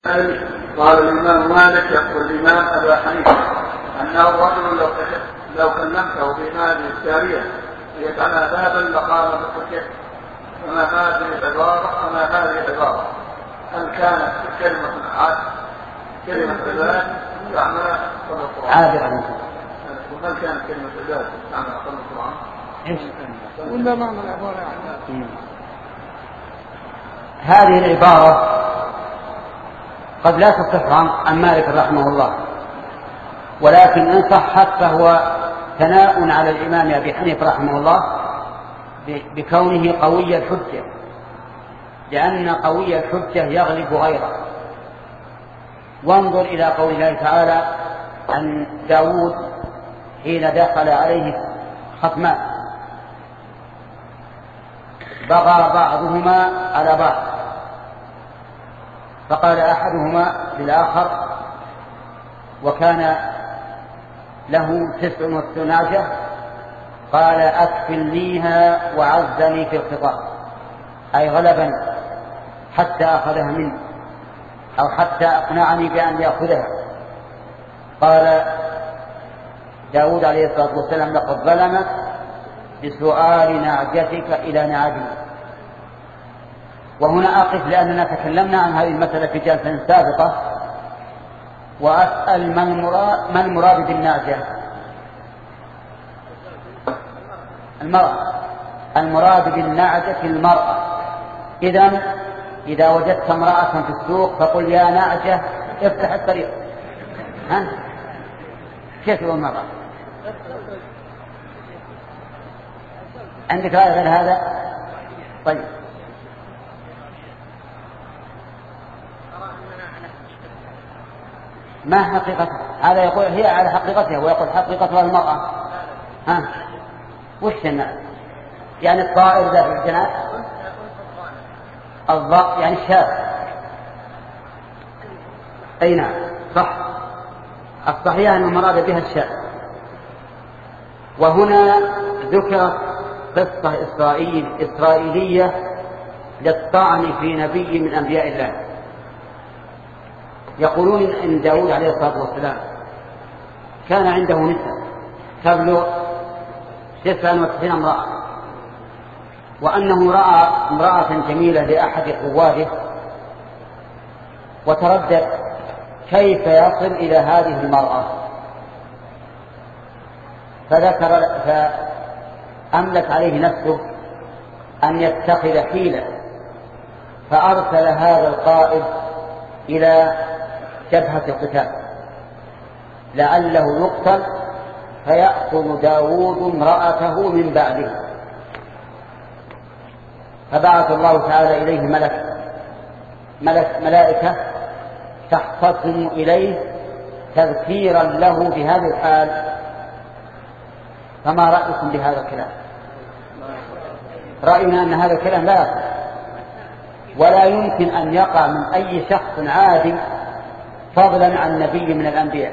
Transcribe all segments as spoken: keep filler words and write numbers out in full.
قال الإمام مالك يقول الإمام أبا حنيفة أنه رجل لو لو كلمته بهذه الجارية ليجعلها بابا لقام بالحجة. وما هذه العبارة وما هذه العبارة هل كانت كلمة عاد كلمة عباد تعمل صلى القرآن عابرة وهل كانت كلمة عباد تعمل صلى القرآن إيش ولا معنى العبارة يعني هذه العبارة قد لا تستفهم عن مالك رحمه الله، ولكن إن صحت فهو ثناء على الإمام أبي حنيفة رحمه الله بكونه قوي الحجة، لأن قوي الحجة يغلب غيره. وانظر إلى قول الله تعالى عن داود حين دخل عليه خصمان بغى بعضهما على بعض فقال أحدهما للآخر وكان له تسع وثناجة قال أكفلنيها وعزني في الخطاب، أي غلبني حتى أخذها مني أو حتى أقنعني بأن يأخذها. قال داود عليه الصلاة والسلام لقد ظلمت بسؤال نعجتك إلى نعجه. وهنا أقف لأننا تكلمنا عن هذه المسألة في جلسة سابقة، وأسأل ما المراد بالنعجة؟ المرأة. المراد بالنعجة المرأة. إذن إذا وجدت امرأة في السوق فقل يا نعجة افتح الطريق. ها؟ كيف هو المرأة؟ عندك رأي غير هذا؟ طيب ما حقيقتها؟ هذا يقول هي على حقيقتها ويقول حقيقتها المرأة. ها؟ وش النعجة؟ يعني الطائر ذات الجناح، الضاء يعني الشاب. أي نعم صح، الصحيح أن المراد بها الشاب. وهنا ذكر قصة إسرائيل إسرائيلية للطعن في نبي من أنبياء الله. يقولون إن داود عليه الصلاة والسلام كان عنده نساء تبلغ تسعة وتسعين امرأة، وأنه رأى امرأة جميلة لأحد قواده وتردد كيف يصل إلى هذه المرأة، فذكر فأملك عليه نفسه أن يتخذ حيلة، فأرسل هذا القائد إلى جبهة القتال لعله يقتل فيأخذ داود امرأته من بعده. فبعث الله تعالى إليه ملك ملك ملائكة تختصم إليه تذكيرا له بهذه الحال. فما رأيكم بهذا الكلام؟ رأينا أن هذا الكلام لا يقع ولا يمكن أن يقع من أي شخص عادي فضلا عن نبي من الأنبياء.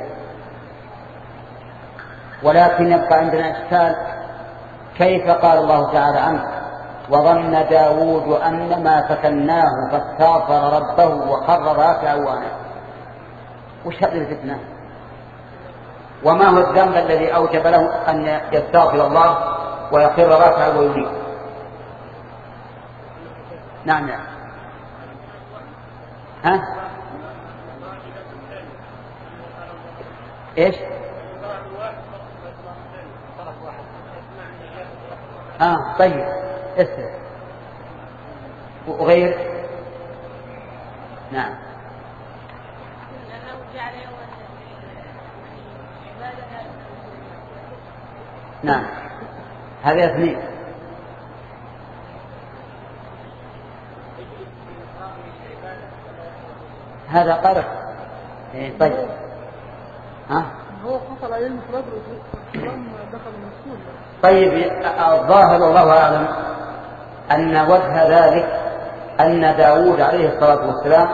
ولكن يبقى عندنا إشكال، كيف قال الله تعالى عنه وظن داود أن ما فتناه فاستغفر ربه وخر راكعا وأناب؟ وش هذه الفتنة؟ وما هو الذنب الذي أوجب له أن يستغفر الله ويخر راكعا وينيب؟ نعم نعم. ها؟ إيش؟ آه طيب اسمع وغير. نعم نعم هذه اثنين. هذا قرر. إيه طيب ها هو حصل عليه المفرد دخل المسؤول. طيب الظاهر الله أعلم أن وجه ذلك أن داود عليه الصلاة والسلام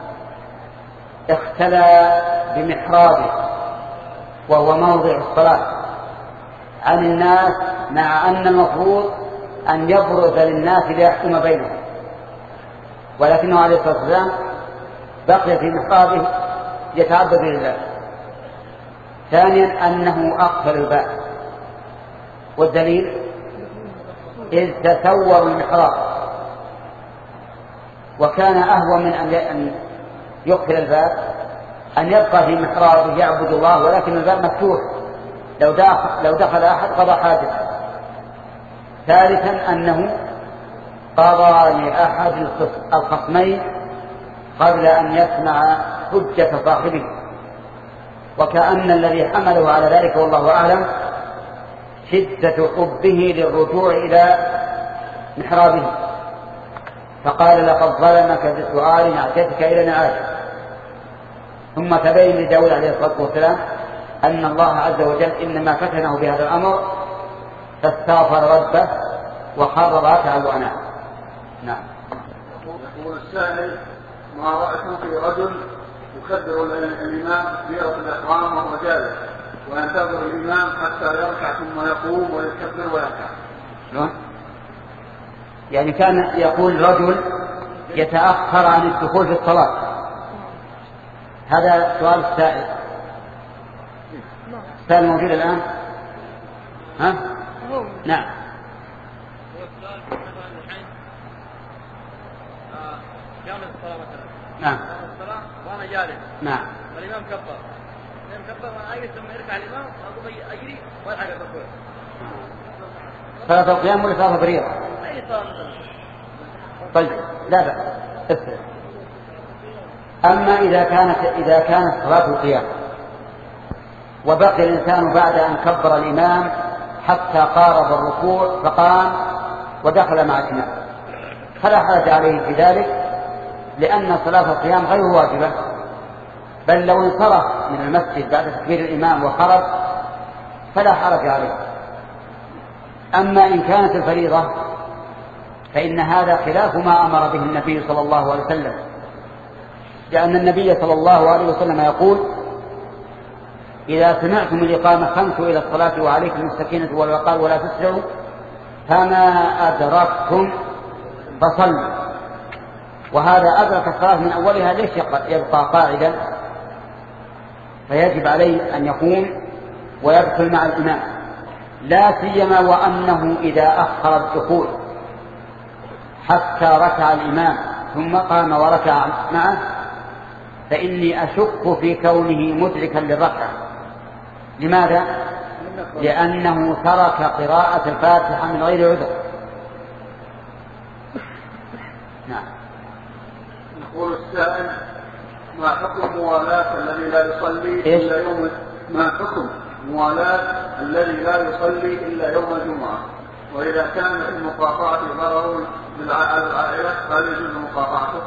اختلى بمحرابه وهو موضع الصلاة عن الناس، مع أن المفروض أن يبرز للناس ليحكم بينهم، ولكنه عليه الصلاة والسلام بقي في محرابه يتعبد لله. ثانيا أنه أقفل الباب، والدليل إذ تسور المحراب، وكان أهون من أن يقفل الباب أن يبقى في محرابه يعبد الله ولكن الباب مفتوح، لو دخل, لو دخل أحد قضى حاجته. ثالثا أنه قضى لأحد الخصمين قبل أن يسمع حجة صاحبه، وكأن الذي حمله على ذلك والله أعلم شدة حبه للرجوع إلى محرابه، فقال لقد ظلمك بسؤال نعجتك إلى نعاجه. ثم تبين لداود عليه الصلاة والسلام أن الله عز وجل إنما فتنه بهذا الأمر فاستغفر ربه وخر راكعا وأناب. نعم. يقول السائل: ما رأيكم في رجل يكبر الإمام تكبيرة الإحرام وهو جالس وينتظر الإمام حتى يركع ثم يقوم ويكبر ويركع؟ نعم. يعني كان يقول رجل يتأخر عن الدخول في الصلاة. هذا سؤال السائل. السائل موجود الآن؟ ها؟ نعم. كامل الصلاة مثلا. نعم. الصلاة وأنا جالس. نعم. والإمام كبر. الإمام كبر وأنا أجلس ثم يركع الإمام وأقوم أجري وألحق الركوع. صلاة القيام ولا صلاة الفريضة؟ أي صلاة مثلا. طيب لا بأس. اسمع. أما إذا كانت إذا كانت صلاة القيام وبقي الإنسان بعد أن كبر الإمام حتى قارب الركوع فقام ودخل مع الإمام فلا حرج عليه في ذلك، لأن صلاة القيام غير واجبة، بل لو انصرف من المسجد بعد تكبير الإمام وخرج فلا حرج عليه. أما إن كانت الفريضة فإن هذا خلاف ما أمر به النبي صلى الله عليه وسلم، لأن النبي صلى الله عليه وسلم يقول: إذا سمعتم الإقامة فامشوا إلى الصلاة وعليكم السكينة والوقار ولا تسرعوا، فما أدركتم فصلوا. وهذا أدرك الصلاة من أولها، ليش يبقى قاعدا؟ فيجب عليه أن يقوم ويدخل مع الإمام، لا سيما وأنه إذا أخر الدخول حتى ركع الإمام ثم قام وركع معه فإني أشك في كونه مدركا للركعة. لماذا؟ لأنه ترك قراءة الفاتحة من غير عذر. نعم. يقول السائل: ما حكم موالاة الذي لا يصلي إلا يوم ما حكم موالاة الذي لا يصلي إلا يوم الجمعة؟ وإذا كان في المقاطعة ضرر بالعائلة فهل يجوز مقاطعته؟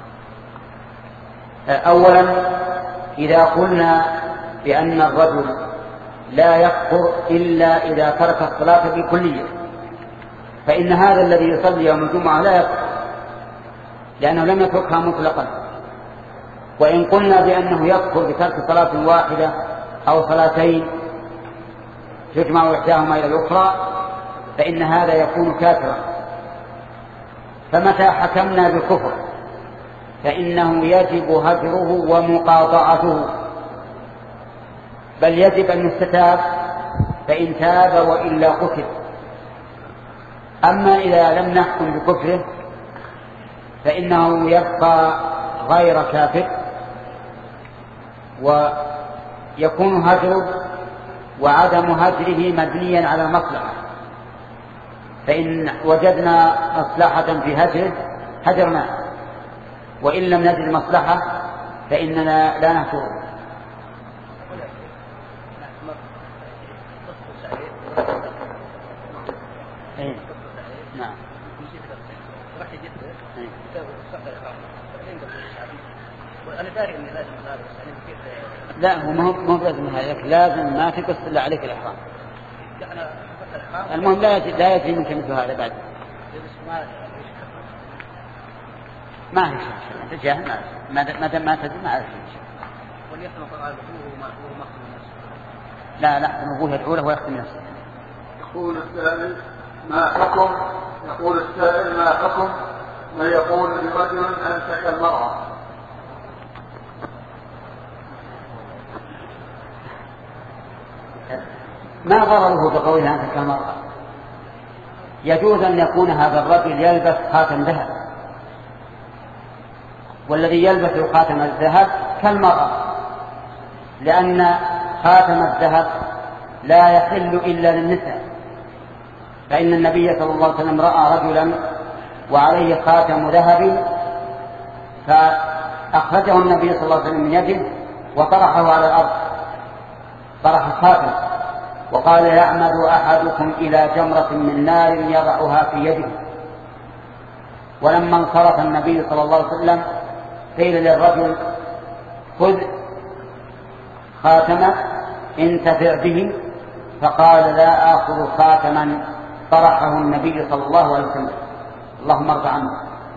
أولا إذا قلنا بأن الرجل لا يكفر إلا إذا ترك الصلاة بالكلية فإن هذا الذي يصلي يوم الجمعة لا يكفر، لأنه لم يتركها مطلقا. وإن قلنا بأنه يكفر بترك صلاة واحدة أو صلاتين تجمع إحداهما إلى الأخرى فإن هذا يكون كافرا. فمتى حكمنا بالكفر فإنه يجب هجره ومقاطعته، بل يجب أن يستتاب فإن تاب وإلا قتل. أما إذا لم نحكم بكفره فإنه يبقى غير كافر ويكون هجره وعدم هجره مبنيا على مصلحة، فإن وجدنا مصلحة في هجره هجرناه، وإن لم نجد مصلحة فإننا لا نهجره. إيه؟ نعم. لا هو ما هو لازم هذا، لازم ما تقص إلا عليك الإحرام. المهم لا يجري لا يجري منك مثل هذا بعد. ما هي شيء تجاه ما ما دام ما تدري ما عرف شيء. لا لا أبوه يدعو له ويختم نفسه. يقول السائل: ما حكم يقول السائل ما حكم من يقول لرجل أمسك المرأة ما ضرره بقولها أنت كالمرأة. يجوز أن يكون هذا الرجل يلبس خاتم ذهب، والذي يلبس خاتم الذهب كالمرأة، لأن خاتم الذهب لا يحل إلا للنساء. فإن النبي صلى الله عليه وسلم رأى رجلا وعليه خاتم ذهب فأخرجه النبي صلى الله عليه وسلم من يده وطرحه على الأرض، طرح الخاتم، وقال يعمد أحدكم إلى جمرة من نار يضعها في يده. ولما انصرف النبي صلى الله عليه وسلم قيل للرجل خذ خاتمك انتفع به، فقال لا آخذ خاتما طرحه النبي صلى الله عليه وسلم، اللهم ارض عنه.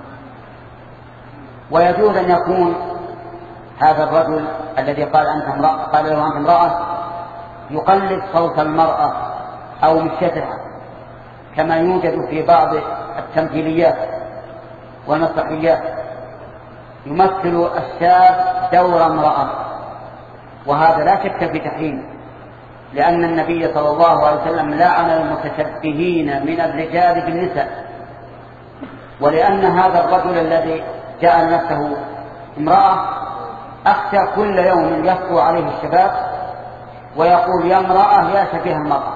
ويجوز أن يكون هذا الرجل الذي قال أنت امرأة قال له أنت امرأة يقلد صوت المرأة أو مشيتها، كما يوجد في بعض التمثيليات والمسرحيات، يمثل الشاب دور امرأة، وهذا لا شك في تحريمه، لأن النبي صلى الله عليه وسلم لعن المتشبهين من الرجال بالنساء، ولأن هذا الرجل الذي جعل نفسه امرأة أخشى كل يوم يسطو عليه الشباب ويقول يا امرأة يا شبيه المرأة،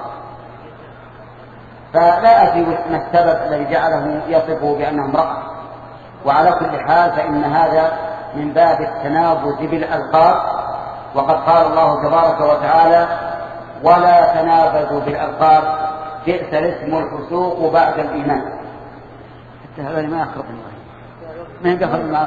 فلا أدري ما السبب الذي جعله يصفه بأنه امرأة. وعلى كل حال فإن هذا من باب التنابز بالألقاب، وقد قال الله تبارك وتعالى ولا تنابزوا بالألقاب بئس الاسم الفسوق بعد الإيمان. حتى هذا ما يخرب الله ما يدخل المعاصي.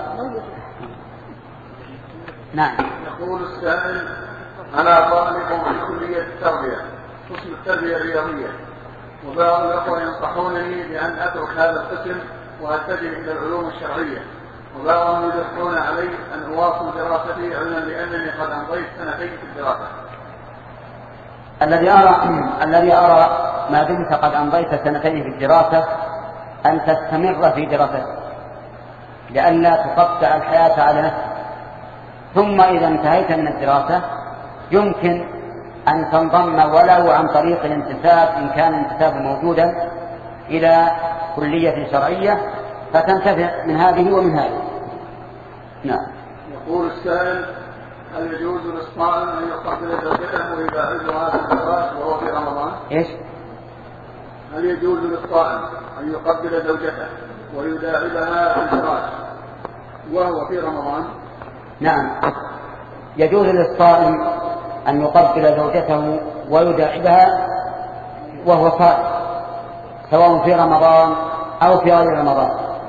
نعم. يقول السائل أنا طالب في كلية التربية قسم التربية الرياضية، وبعض الأخوة ينصحونني بأن أترك هذا القسم وأتجه إلى العلوم الشرعية، وبعضهم يدخلون علي أن أواصل دراستي علما بأنني قد أمضيت سنتين في الدراسة. الذي أرى الذي أرى ما دمت قد أمضيت سنتين في الدراسة أن تستمر في دراستك لئلا تقطع الحياة على نفسك، ثم إذا انتهيت من الدراسة يمكن أن تنضم ولو عن طريق الانتساب إن كان الانتساب موجودا إلى كلية شرعية فتنتفع من هذه ومن هذه. نعم. يقول السائل هل يجوز للصائم أن يقبل زوجته ويباعدها في الفراش وهو في رمضان؟ إيش؟ هل يجوز للصائم أن يقبل زوجته ويداعبها في الفراش وهو في رمضان؟ نعم، يجوز للصائم أن يقبل زوجته ويداعبها وهو صائم سواء في رمضان أو في غير رمضان،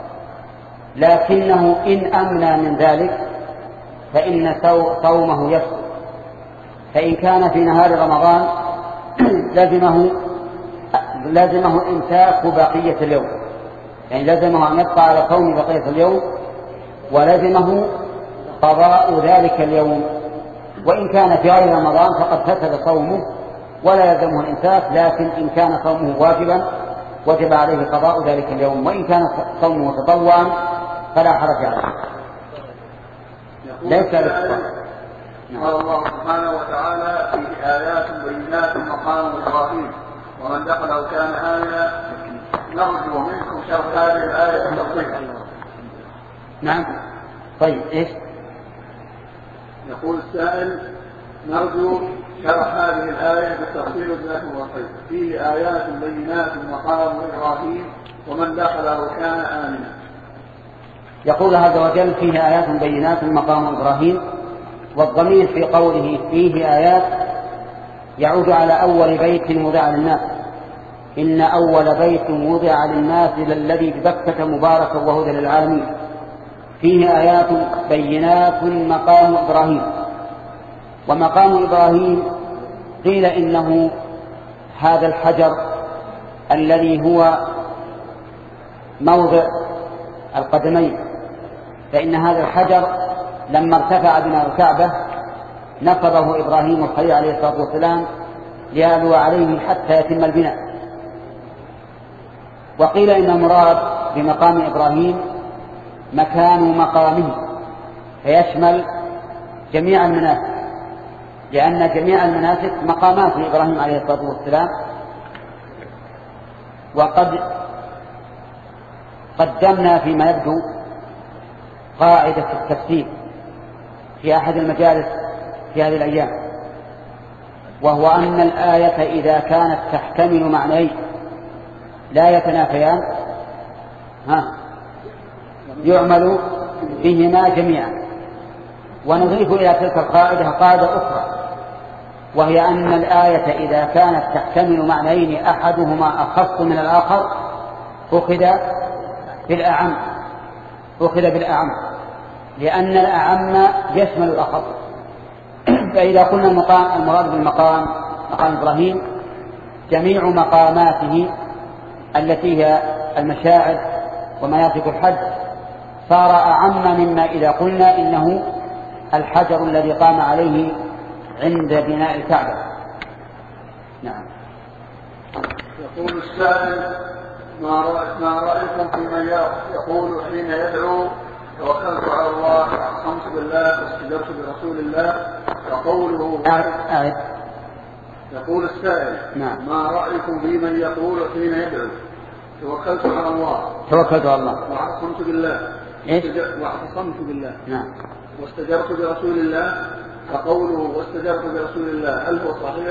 لكنه إن أمنى من ذلك فإن صومه يفسد. فإن كان في نهار رمضان لازمه لازمه إمساك بقية اليوم، يعني لازمه أن يبقى على صوم بقية اليوم، ولازمه قضاء ذلك اليوم. وإن كان في غير رمضان فقد فسد صومه ولا يلزمه الإمساك، لكن إن كان صومه واجبا وجب عليه قضاء ذلك اليوم، وإن كان صومه تطوعا فلا حرج عليه. ليس قال الله سبحانه وتعالى في آيات بينات مقام إبراهيم ومن دخله كان آمنا، نرجو منكم شرح هذه الآية التفصيل. نعم. طيب إيش؟ يقول السائل نرجو شرح هذه الآية بالتفصيل والذات والصيد. فيه آيات بينات مقام إبراهيم ومن دخله كان آمنا. يقول عز وجل فيه آيات بينات مقام إبراهيم، والضمير في قوله فيه آيات يعود على أول بيت وضع للناس، إن أول بيت وضع للناس للذي ببكة مباركا وهدى للعالمين. فيه آيات بينات مقام إبراهيم. ومقام إبراهيم قيل إنه هذا الحجر الذي هو موضع القدمين، فإن هذا الحجر لما ارتفع بناء الكعبة نصبه إبراهيم الخليل عليه الصلاة والسلام ليعلو عليه حتى يتم البناء. وقيل إن المراد بمقام إبراهيم مكان مقامه، فيشمل جميع المناسك لأن جميع المناسك مقامات لإبراهيم عليه الصلاة والسلام. وقد قدمنا فيما يبدو قاعدة التفسير في أحد المجالس في هذه الأيام، وهو أن الآية إذا كانت تحتمل معنيين لا يتنافيان ها يعمل بهما جميعا. ونضيف إلى تلك القاعدة قاعدة أخرى، وهي أن الآية إذا كانت تحتمل معنيين أحدهما أخص من الآخر أخذ بالأعم أخذ بالأعم لأن الأعم يشمل الأخص. فإذا قلنا المقام المراد بالمقام مقام إبراهيم جميع مقاماته التي هي المشاعر ومناسك الحج صار أعم مما إذا قلنا إنه الحجر الذي قام عليه عند بناء الكعبة. نعم. يقول السائل: ما رأيكم في من يقول حين يدعو توكلت على الله أقسمت بالله واستجبت برسول الله وقوله أعد. يقول السائل: نعم. ما رأيكم في من يقول حين يدعو توكلت على الله توكلت على الله واعتصمت بالله إيش؟ واعتصمت بالله نعم واستجبت برسول الله فقوله واستجبت برسول الله هل هو صحيح؟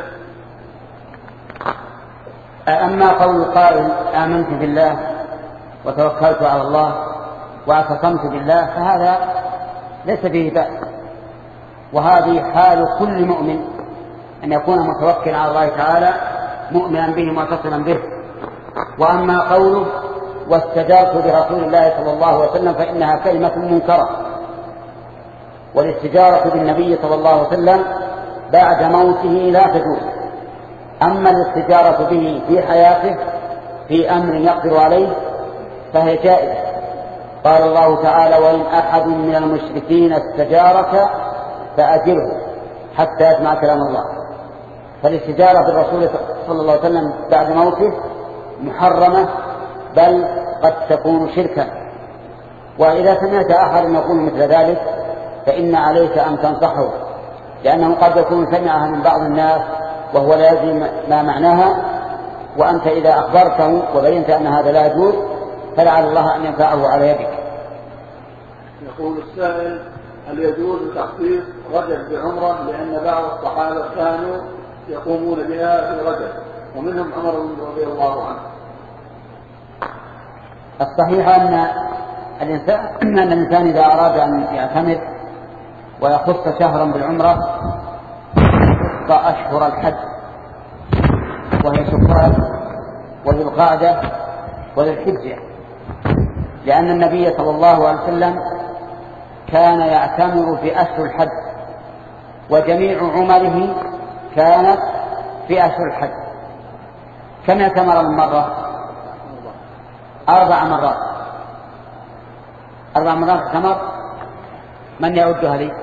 أما قول قائل آمنت بالله وتوكلت على الله واعتصمت بالله فهذا ليس به بأس، وهذه حال كل مؤمن أن يكون متوكلا على الله تعالى مؤمنا به معتصما به. وأما قوله واستجرت برسول الله صلى الله عليه وسلم فإنها كلمة منكرة، والاستجارة بالنبي صلى الله عليه وسلم بعد موته لا تجوز. أما الاستجارة به في حياته في أمر يقدر عليه فهي جائزة. قال الله تعالى: وإن أحد من المشركين استجارك فأجره حتى يسمع كلام الله. فالاستجارة بالرسول صلى الله عليه وسلم بعد موته محرمة، بل قد تكون شركا. وإذا سمعت أحد يقول مثل ذلك فإن عليك أن تنصحه، لأنه قد يكون سمعها من بعض الناس وهو لا يدري ما معناها، وأنت إذا أخبرته وبينت أن هذا لا يجوز فلعل الله أن ينفعه على يدك. يقول السائل: هل يجوز تخصيص رجب بعمرة؟ لأن بعض الصحابة كانوا يقومون بها في رجب ومنهم عمر رضي الله عنه. الصحيح أن الإنسان, أن الإنسان إذا أراد أن يعتمر ويخص شهرا بالعمرة فأشهر الحج وهي شوال وذي القعدة وذي الحجة، لأن النبي صلى الله عليه وسلم كان يعتمر في أشهر الحج وجميع عمره كانت في أشهر الحج. كم اعتمر من مرة؟ أربع مرات أربع مرات اعتمر. من يعدها لي؟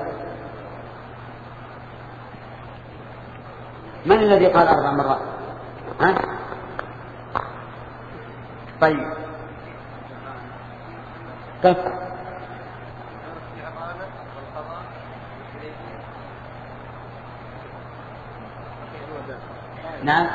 من الذي قال أربع مرات؟ ها؟ طيب كيف؟ نعم.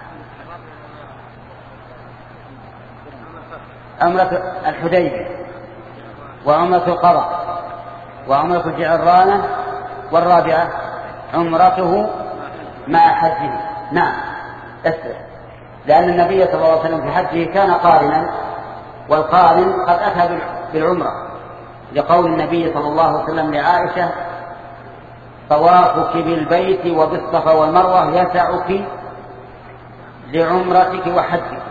عمرة الحديبية وعمرة القضاء وعمرة الجعرانة، والرابعة عمرته مع حجه. نعم أسر، لأن النبي صلى الله عليه وسلم في حجه كان قارنا، والقارن قد أتى بالعمرة، لقول النبي صلى الله عليه وسلم لعائشة: طوافك بالبيت وبالصفا والمروة يسعك لعمرتك وحجك.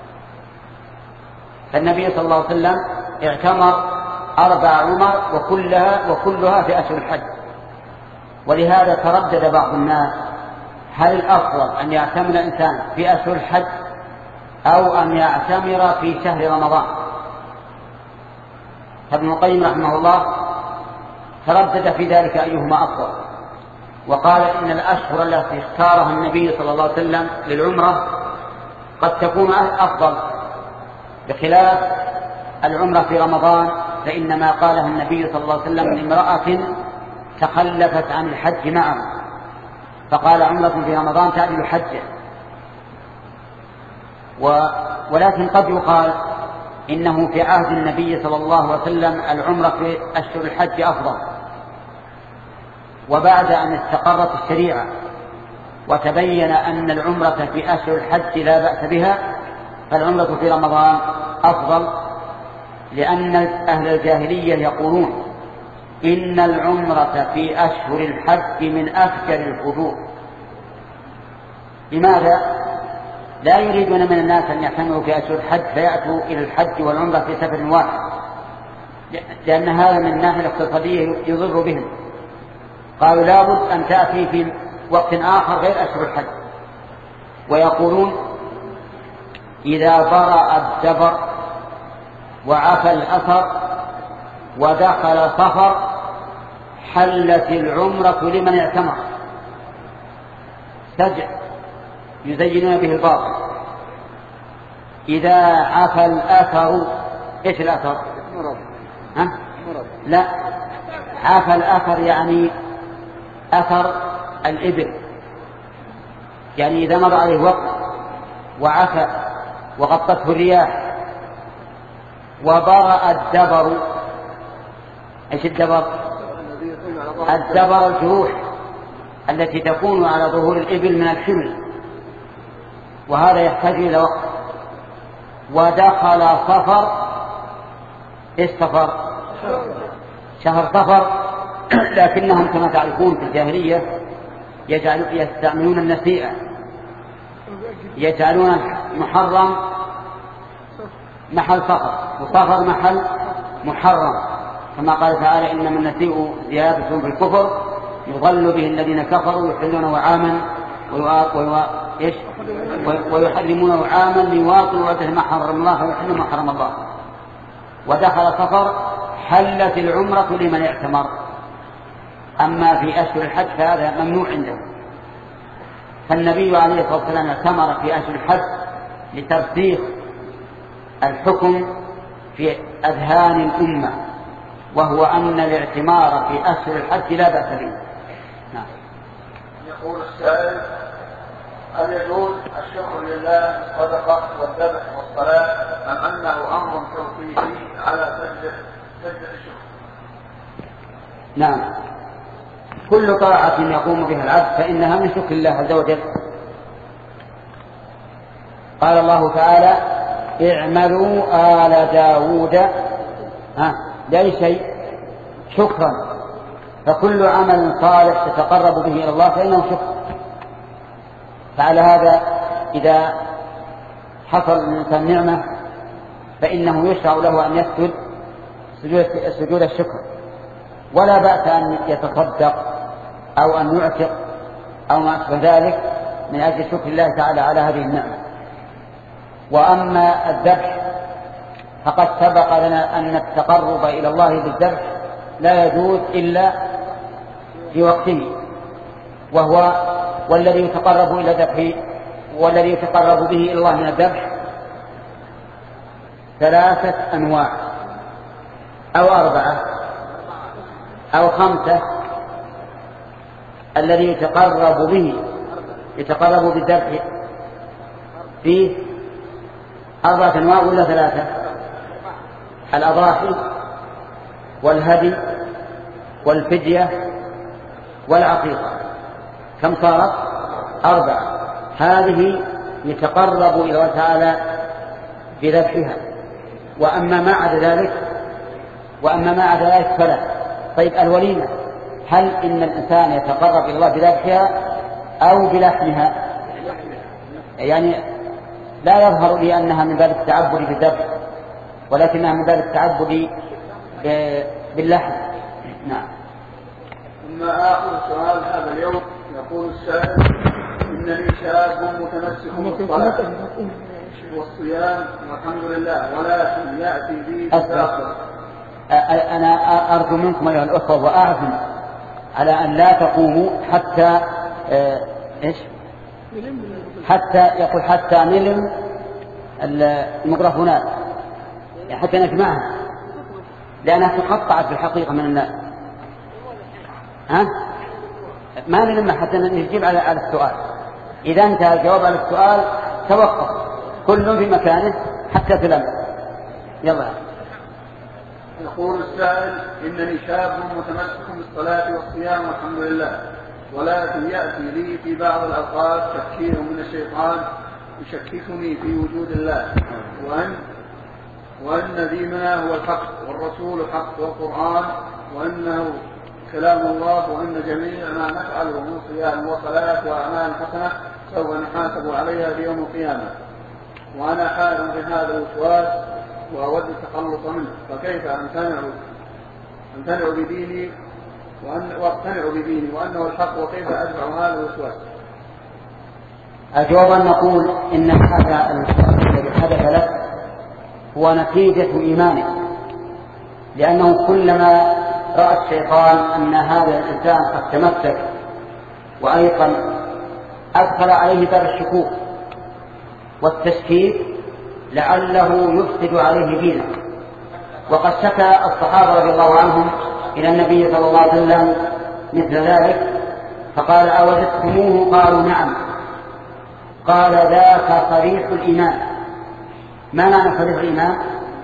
فالنبي صلى الله عليه وسلم اعتمر أربع عمر وكلها وكلها في أشهر الحج. ولهذا تردد بعض الناس: هل الأفضل أن يعتمر الإنسان في أشهر الحج أو أن يعتمر في شهر رمضان؟ ابن القيم رحمه الله تردد في ذلك أيهما أفضل، وقال إن الأشهر التي اختارها النبي صلى الله عليه وسلم للعمرة قد تكون أفضل، بخلاف العمرة في رمضان فإنما قالها النبي صلى الله عليه وسلم لامرأة تخلفت عن الحج معه، فقال عمرة في رمضان تعدل حجة. ولكن قد يقال إنه في عهد النبي صلى الله عليه وسلم العمرة في أشهر الحج أفضل، وبعد أن استقرت الشريعة وتبين أن العمرة في أشهر الحج لا بأس بها فالعمرة في رمضان أفضل، لأن أهل الجاهلية يقولون إن العمرة في أشهر الحج من أفجر الفجور. لماذا؟ لا يريدون من الناس أن يعتمروا في أشهر الحج فيأتوا إلى الحج والعمرة في سفر واحد، لأن هذا من الناحية الاقتصادية يضر بهم. قالوا لابد أن تأتي في وقت آخر غير أشهر الحج. ويقولون إذا برأ الدبر وعفى الأثر ودخل صفر حلت العمرة لمن اعتمر. سجع يزينون به الباطل. إذا عفى الأثر، إيش الأثر؟ مرض. ها؟ لا، عفى الأثر يعني أثر الإبل، يعني إذا مر عليه وقت وعفى وغطته الرياح. وبرأ الدبر، إيش الدبر؟ الدبر الجروح التي تكون على ظهور الإبل من الحمل، وهذا يحتاج إلى وقت. ودخل صفر، إيش صفر؟ شهر صفر، لكنهم كما تعرفون في الجاهلية يجعلون يستعملون النسيئة، يجعلون محرم محل صفر وصفر محل محرم، كما قال تعالى إنما النسيء زيادة في الكفر يضل به الذين كفروا يحلونه عاما ويحرمونه عاما ليواطنوا عدة ما حرم الله ويحلوا ما حرم الله. ودخل صفر حلت العمرة لمن اعتمر. أما في أشهر الحج فهذا ممنوع عنده. فالنبي عليه الصلاة والسلام اعتمر في أشهر الحج لترسيخ الحكم في أذهان الأمة، وهو أن الاعتمار في أشهر الحج لا بأس به. نعم. يقول السائل: هل يجوز الشكر لله بالصدقة والذبح والصلاة أم أنه أمر توقيفي على سجدة سجدة الشكر؟ نعم، كل طاعة يقوم بها العبد فإنها من شكر الله عز وجل. قال الله تعالى: اعملوا آل داود ها لأي شيء؟ شكرا. فكل عمل صالح تتقرب به إلى الله فإنه شكر. فعلى هذا إذا حصل الإنسان نعمة فإنه يشرع له أن يسجد سجود الشكر، ولا بأس أن يتصدق أو أن يعتق أو ما أشبه ذلك من أجل شكر الله تعالى على هذه النعمة. وأما الذبح فقد سبق لنا أن التقرب إلى الله بالذبح لا يجوز إلا في وقته، وهو والذي يتقرب إلى ذبح والذي يتقرب به إلى الله من الذبح ثلاثة أنواع أو أربعة أو خمسة. الذي يتقرب به يتقرب بالذبح فيه أربعة أنواع ولا ثلاثة؟ الأضاحي والهدي والفدية والعقيقة. كم صارت؟ أربعة. هذه يتقرب إلى الله تعالى بذبحها. وأما ما عدا ذلك وأما ما عدا ذلك فلا. طيب الوليمة، هل إن الإنسان يتقرب إلى الله بذبحها أو بلحمها؟ يعني لا يظهر لي أنها من باب التعبد بالذبح، ولكنها من باب التعبد باللحم. نعم. ثم آخر سؤال هذا اليوم يقول السائل: إنني شاب متمسك بالصلاة والصيام والحمد لله، ولكن يأتي بي تأخر. أنا أرجو منكم أيها الأخوة وأعزم على أن لا تقوموا حتى إيش؟ حتى يقول حتى نلم الميكروفونات، يعني حتى نجمعها، لأنها تقطعت في الحقيقة من الناس. ها؟ ما نلم حتى نجيب على السؤال. إذا انتهى الجواب على السؤال توقف كل في مكانه حتى تلم. يلا. يقول السائل: إنني شاب متمسك بالصلاة والصيام والحمد لله، ولكن يأتي لي في بعض الأوقات تفكير من الشيطان يشككني في وجود الله، وأن وأن ديننا هو الحق والرسول حق والقرآن وأنه كلام الله، وأن جميع ما نفعله من صيام وصلاة وأعمال حسنة سوف نحاسب عليها في يوم القيامة، وأنا حائر في هذا الوسواس وأود التخلص منه، فكيف أمتنع أمتنع بديني وأن وأقتنع بديني وأنه الحق، وكيف أدفع هذا الوسواس؟ الجواب أن نقول إن هذا الذي حدث لك هو نتيجة إيمانك، لأنه كلما رأى الشيطان أن هذا الإنسان قد تمسك وأيقن أدخل عليه باب الشكوك والتشكيك لعله يفسد عليه دينه. وقد شكى الصحابة رضي الله عنهم إلى النبي صلى الله عليه وسلم مثل ذلك، فقال: أوجدتموه؟ قالوا: نعم. قال: ذاك صريح الإيمان. ما معنى صريح الإيمان؟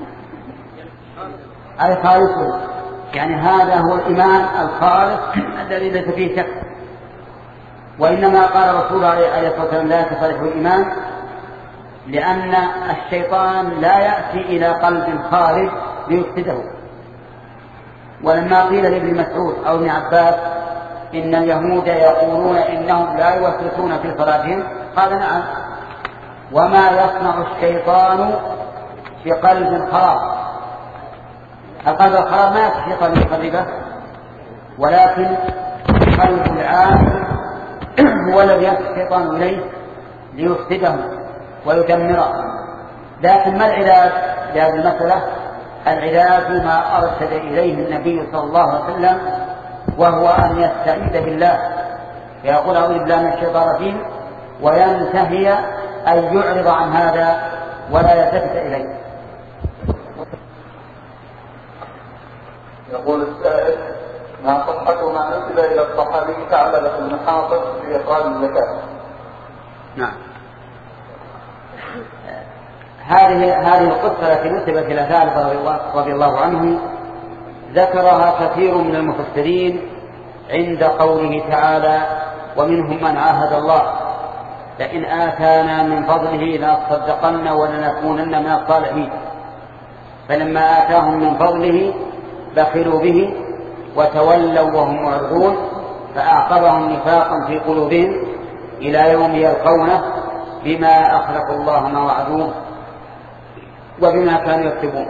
أي خالصه، يعني هذا هو الإيمان الخالص الذي ليس فيه شك. وإنما قال الرسول عليه الصلاة والسلام: ذاك صريح الإيمان، لأن الشيطان لا يأتي إلى قلب خارج ليفسده. ولما قيل لابن مسعود أو ابن عباس إن اليهود يقولون إنهم لا يوسوسون في صلاتهم، قال: نعم، وما يصنع الشيطان في قلب خراب. القلب الخراب ما يكفي قلب يقربه، ولكن قلب العام هو الذي يأتي الشيطان إليه ليفسده ويدمره. لكن ما العلاج لهذه المسألة؟ العلاج ما أرشد إليه النبي صلى الله عليه وسلم، وهو أن يستعيذ بالله، فيقول: أعوذ بالله من الشيطان الرجيم، وينتهي أن يعرض عن هذا ولا يلتفت إليه. يقول السائل: ما صحة ما نسب إلى الصحابي ثعلبة بن حاطب في إخراج الزكاة؟ نعم، هذه هذه القصة التي نسبت إلى ثعلبة رضي الله عنه ذكرها كثير من المفسرين عند قوله تعالى: ومنهم من عاهد الله لئن آتانا من فضله لنصدقن ولنكونن من الصالحين، فلما آتاهم من فضله بخلوا به وتولوا وهم معرضون، فأعقبهم نفاقا في قلوبهم إلى يوم يلقونه بما أخلفوا الله ما وعدوه وبما كانوا يكتبون.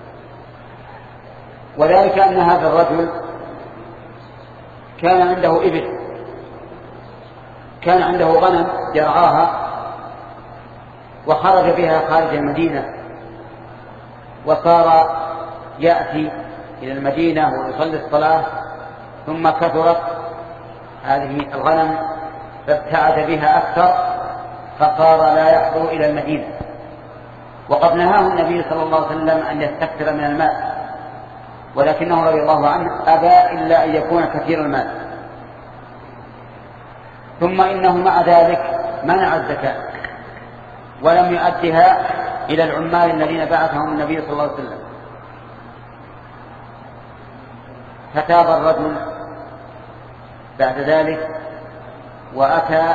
وذلك أن هذا الرجل كان عنده إبل، كان عنده غنم يرعاها، وخرج بها خارج المدينة، وصار يأتي إلى المدينة ويصلي الصلاة، ثم كثرت هذه الغنم فابتعد بها أكثر، فصار لا يحضر إلى المدينة. وقد نهاه النبي صلى الله عليه وسلم أن يستكثر من المال، ولكنه رضي الله عنه أبى إلا أن يكون كثير المال. ثم إنه مع ذلك منع الزكاة ولم يؤدها إلى العمال الذين بعثهم النبي صلى الله عليه وسلم. فتاب الرجل بعد ذلك وأتى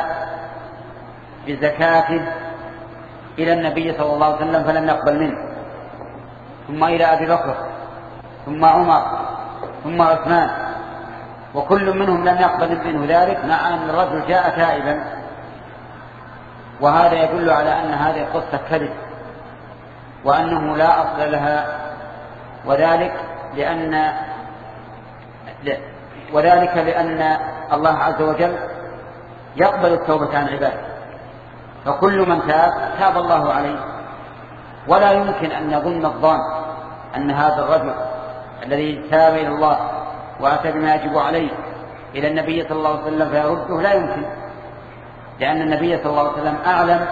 بزكاته إلى النبي صلى الله عليه وسلم فلم يقبل منه، ثم إلى أبي بكر، ثم عمر، ثم عثمان، وكل منهم لم يقبل منه ذلك، مع أن الرجل جاء تائبا. وهذا يدل على أن هذه القصة كذب وأنه لا أصل لها، وذلك لأن وذلك لأن الله عز وجل يقبل التوبة عن عباده، فكل من تاب تاب الله عليه. ولا يمكن أن يظن الظان أن هذا الرجل الذي تاب إلى الله وأتى بما يجب عليه إلى النبي صلى الله عليه وسلم فيرده، لا يمكن، لأن النبي صلى الله عليه وسلم أعلم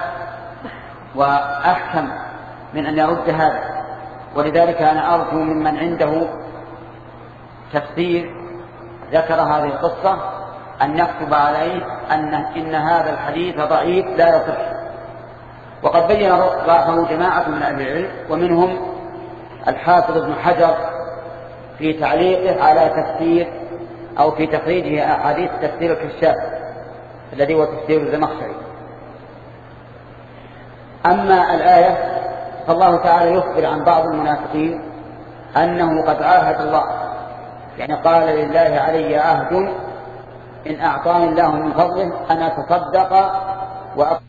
وأحكم من أن يرد هذا. ولذلك أنا أرجو ممن عنده تفسير ذكر هذه القصة أن يكتب عليه أن إن هذا الحديث ضعيف لا يصح. وقد بين ضعفه جماعة من أهل العلم، ومنهم الحافظ ابن حجر في تعليقه على تفسير أو في تخريجه أحاديث تفسير الكشاف الذي هو تفسير الزمخشري. أما الآية فالله تعالى يخبر عن بعض المنافقين أنه قد عاهد الله، يعني قال لله علي عهد إن أعطاني الله من فضله أن أتصدق وأقوم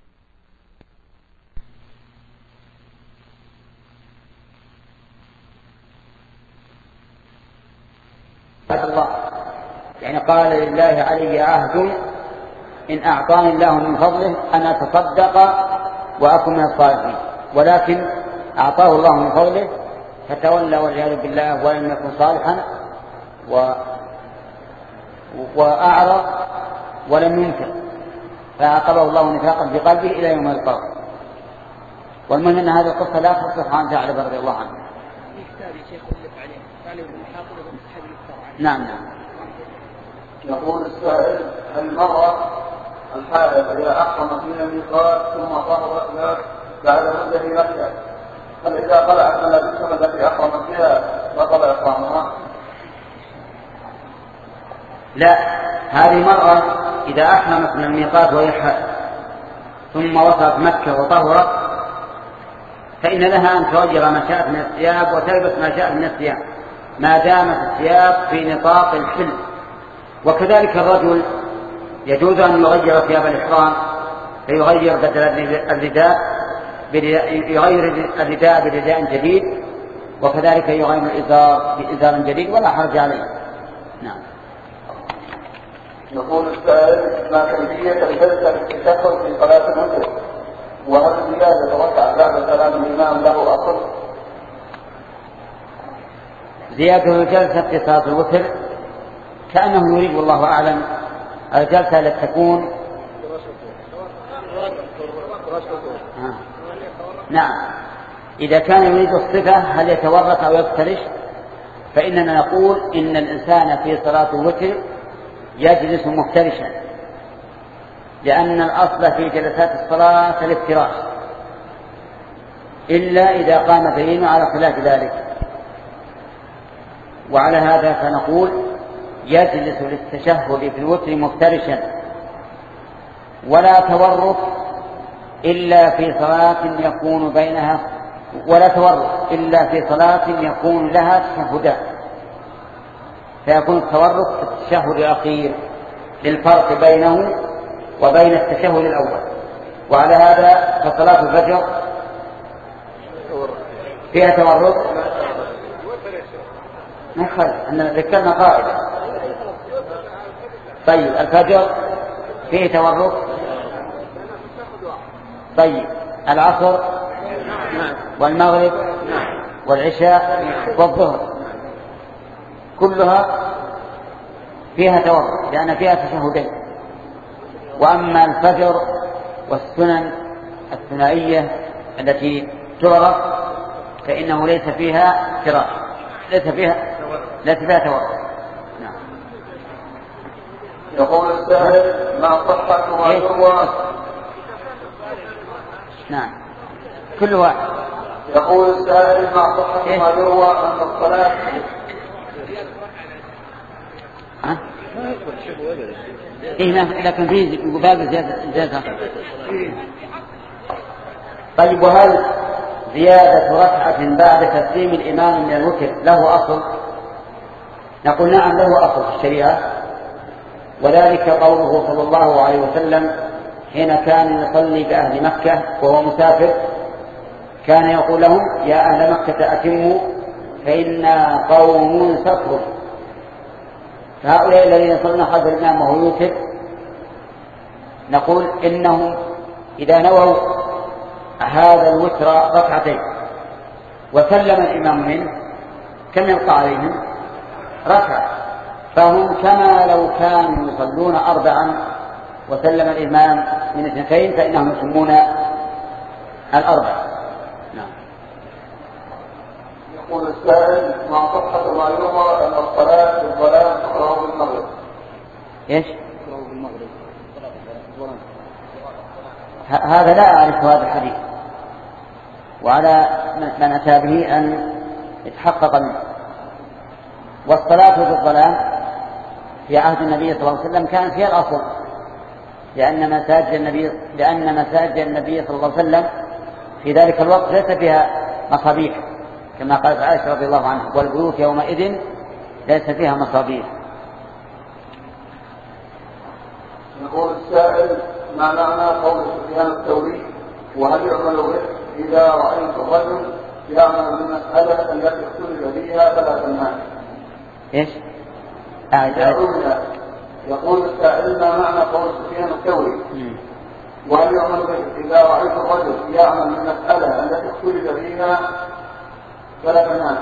الله، يعني قال لله علي عهد إن أعطاني الله من فضله أن أتصدق وأكون من الصالحين، ولكن أعطاه الله من فضله فتولى والعياذ بالله ولم يكن صالحا و... وأعرض ولم ينفق، فعاقبه الله نفاقا في قلبه إلى يوم القيامة. والمهم أن هذه القصة لا تصح عن ثعلبة رضي الله عنه. نعم نعم. يقول السائل: المرأة الحائض إذا أحرمت من الميقات ثم طهرت له بعد مدة مكة، هل إذا خلعت ملابسها التي أحرمت بها بطل إحرامها؟ لا، هذه مرأة إذا أحرمت من الميقات وهي حائض ثم وصلت مكة وطهرت فإن لها أن تغير ما شاءت من الثياب وتلبس ما شاءت من الثياب ما دامت الثياب في نطاق الحل. وكذلك الرجل يجوز أن يغير ثياب الإحرام فيغير بدل الرداء يغير الرداء برداء جديد، وكذلك يغير الإزار بإزار جديد ولا حرج عليه. نعم. يقول السائل: ما كيفية الجلسة للتشهد في صلاة الوتر؟ وهل زيادة ركعة بعد سلام الإمام له أصل؟ زيادة الجلسة في صلاة الوتر كأنه يريد والله أعلم الجلسة التي تكون آه. نعم، إذا كان يريد الصفة هل يتورط أو يفترش فإننا نقول إن الإنسان في صلاة الوتر يجلس مفترشا، لأن الأصل في جلسات الصلاة الافتراش إلا إذا قام دليل على خلاف ذلك. وعلى هذا فنقول يجلس للتشهد في الوتر مفترشا ولا تورط إلا في صلاة يكون بينها ولا تورط إلا في صلاة يكون لها تشهدان، فيكون التورط في التشهد الأخير للفرق بينه وبين التشهد الأول. وعلى هذا فصلاة الفجر فيها تورط نخل أن ذكرنا قائدة. طيب الفجر فيه تورط. طيب العصر والمغرب والعشاء والظهر كلها فيها تورط لأن فيها تشهدين. وأما الفجر والسنن الثنائية التي تعرف فإنه ليس فيها افتراش، ليس فيها ليس فيها تورط. نعم. يقول السائل: ما صحة ما يروى؟ نعم كل واحد. يقول السائل: ما صحة ما يروى أن الصلاة ها؟ إيه لكن فيه باقي زيادة. طيب وهل زيادة ركعة بعد تسليم الإمام من الوتر له أصل؟ نقول نعم له أصل في الشريعة، وذلك قوله صلى الله عليه وسلم حين كان يصلي بأهل مكة وهو مسافر كان يقول لهم: يا أهل مكة أتموا فإنا قوم سفر. فهؤلاء الذين يصلون خلف الإمام وهو يوتر نقول إنهم إذا نووا هذا الوتر ركعتين وسلم الإمام منه كم يبقى عليهم؟ ركعة، فهم كما لو كانوا يصلون أربعا وسلم الإمام من اثنتين فإنهم يسمون الأربع. نعم. يقول السائل: ما صحة ما يروى أن الصلاة في الظلام تقرأ بالمغرب؟ إيش؟ هذا لا أعرف هذا الحديث، وعلى من أتى به أن يتحقق منه. والصلاة في الظلام في عهد النبي صلى الله عليه وسلم كانت هي الأصل، لأن مساجد النبي لأن مساجد النبي صلى الله عليه وسلم في ذلك الوقت ليس فيها مصابيح كما قالت عائشة رضي الله عنها: والبيوت يومئذ ليس فيها مصابيح. يقول السائل: ما معنى قول سفيان الثوري: وهل يعمل به إذا رأيت الرجل يعمل بالمسألة التي اختلف فيها فلا تنهاه؟ إيش؟ أعد أعد. يقول السائل: ما معنى قول سفيان الثوري: وهل يعمل به إذا رأيت الرجل يعمل بالمسألة التي اختلف فيها فلا تنهاه؟